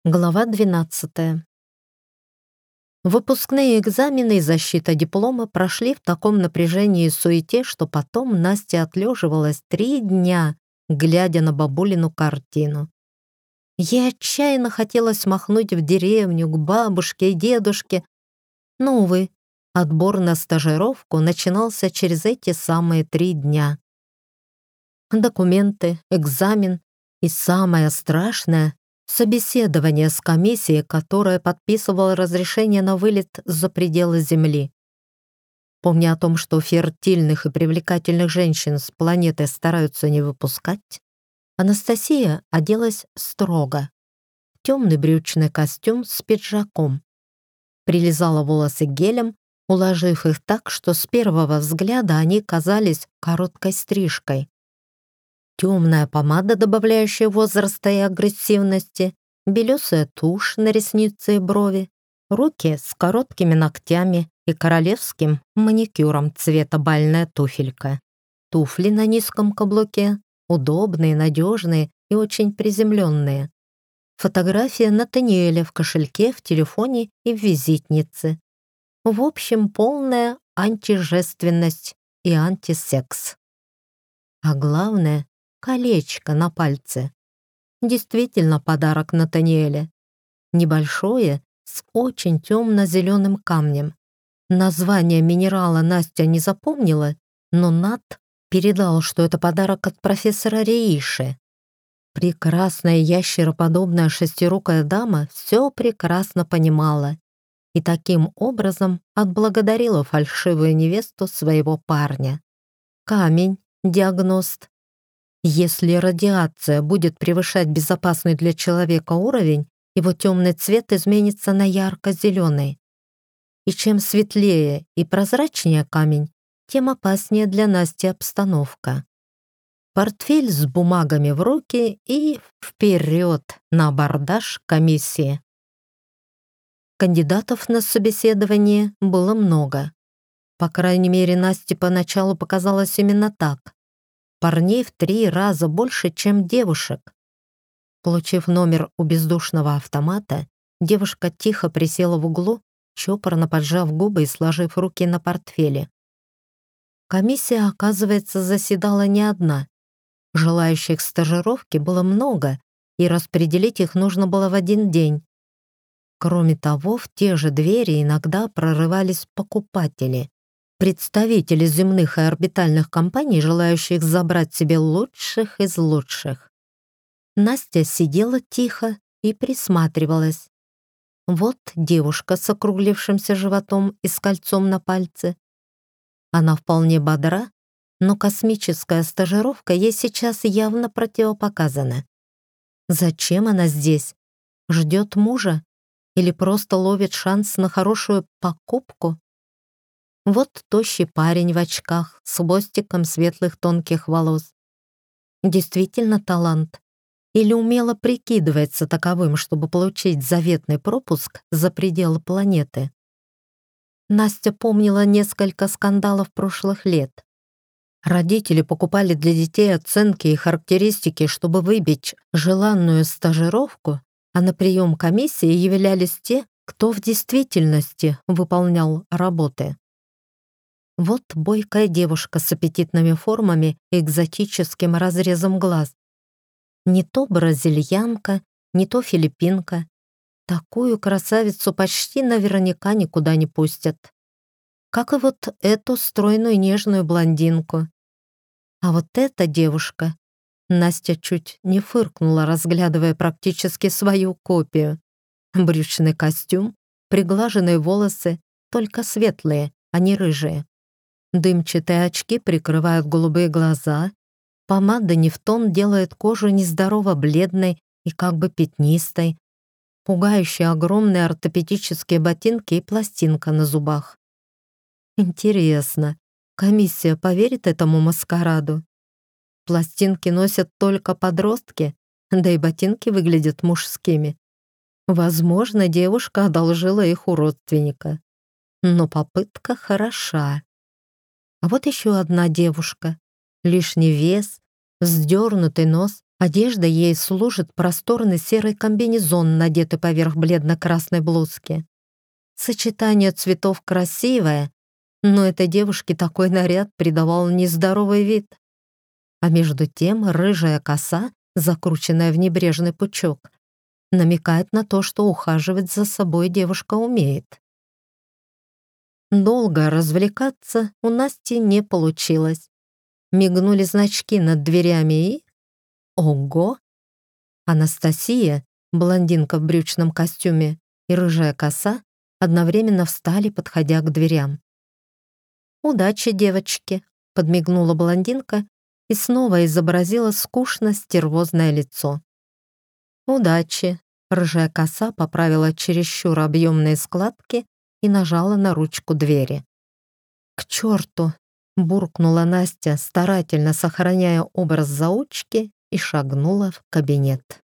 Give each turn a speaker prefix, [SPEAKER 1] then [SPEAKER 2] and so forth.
[SPEAKER 1] Глава 12. Выпускные экзамены и защита диплома прошли в таком напряжении и суете, что потом Настя отлеживалась 3 дня, глядя на бабулину картину. Ей отчаянно хотелось махнуть в деревню, к бабушке и дедушке, но, увы, отбор на стажировку начинался через эти самые 3 дня. Документы, экзамен и самое страшное — собеседование с комиссией, которая подписывала разрешение на вылет за пределы Земли. Помня о том, что фертильных и привлекательных женщин с планеты стараются не выпускать, Анастасия оделась строго. Темный брючный костюм с пиджаком. Прилизала волосы гелем, уложив их так, что с первого взгляда они казались короткой стрижкой. Темная помада, добавляющая возраста и агрессивности, белесая тушь на ресницы и брови, руки с короткими ногтями и королевским маникюром цвета бальная туфелька. Туфли на низком каблуке, удобные, надежные и очень приземленные. Фотография Натаниэля в кошельке, в телефоне и в визитнице. В общем, полная антижественность и антисекс. А главное — колечко на пальце. Действительно подарок Натаниэля. Небольшое, с очень темно-зеленым камнем. Название минерала Настя не запомнила, но Нат передал, что это подарок от профессора Реиши. Прекрасная ящероподобная шестирукая дама все прекрасно понимала и таким образом отблагодарила фальшивую невесту своего парня. Камень, диагност. Если радиация будет превышать безопасный для человека уровень, его темный цвет изменится на ярко-зеленый. И чем светлее и прозрачнее камень, тем опаснее для Насти обстановка. Портфель с бумагами в руки и вперед на абордаж комиссии. Кандидатов на собеседование было много. По крайней мере, Насте поначалу показалось именно так. Парней в 3 раза больше, чем девушек. Получив номер у бездушного автомата, девушка тихо присела в углу, чопорно поджав губы и сложив руки на портфеле. Комиссия, оказывается, заседала не одна. Желающих стажировки было много, и распределить их нужно было в один день. Кроме того, в те же двери иногда прорывались покупатели. Представители земных и орбитальных компаний, желающих забрать себе лучших из лучших. Настя сидела тихо и присматривалась. Вот девушка с округлившимся животом и с кольцом на пальце. Она вполне бодра, но космическая стажировка ей сейчас явно противопоказана. Зачем она здесь? Ждет мужа? Или просто ловит шанс на хорошую покупку? Вот тощий парень в очках с хвостиком светлых тонких волос. Действительно талант? Или умело прикидывается таковым, чтобы получить заветный пропуск за пределы планеты? Настя помнила несколько скандалов прошлых лет. Родители покупали для детей оценки и характеристики, чтобы выбить желанную стажировку, а на прием комиссии являлись те, кто в действительности выполнял работы. Вот бойкая девушка с аппетитными формами и экзотическим разрезом глаз. Не то бразильянка, не то филиппинка. Такую красавицу почти наверняка никуда не пустят. Как и вот эту стройную нежную блондинку. А вот эта девушка... Настя чуть не фыркнула, разглядывая практически свою копию. Брючный костюм, приглаженные волосы, только светлые, а не рыжие. Дымчатые очки прикрывают голубые глаза. Помада не в тон делает кожу нездорово бледной и как бы пятнистой. Пугающие огромные ортопедические ботинки и пластинка на зубах. Интересно, комиссия поверит этому маскараду? Пластинки носят только подростки, да и ботинки выглядят мужскими. Возможно, девушка одолжила их у родственника. Но попытка хороша. А вот еще одна девушка. Лишний вес, вздернутый нос, Одежда ей служит просторный серый комбинезон, надетый поверх бледно-красной блузки. Сочетание цветов красивое, но этой девушке такой наряд придавал нездоровый вид. А между тем рыжая коса, закрученная в небрежный пучок, намекает на то, что ухаживать за собой девушка умеет. Долго развлекаться у Насти не получилось. Мигнули значки над дверями и... Ого! Анастасия, блондинка в брючном костюме, и рыжая коса одновременно встали, подходя к дверям. «Удачи, девочки!» — подмигнула блондинка и снова изобразила скучно-стервозное лицо. «Удачи!» — рыжая коса поправила чересчур объемные складки и нажала на ручку двери. «К черту!» — буркнула Настя, старательно сохраняя образ заучки, и шагнула в кабинет.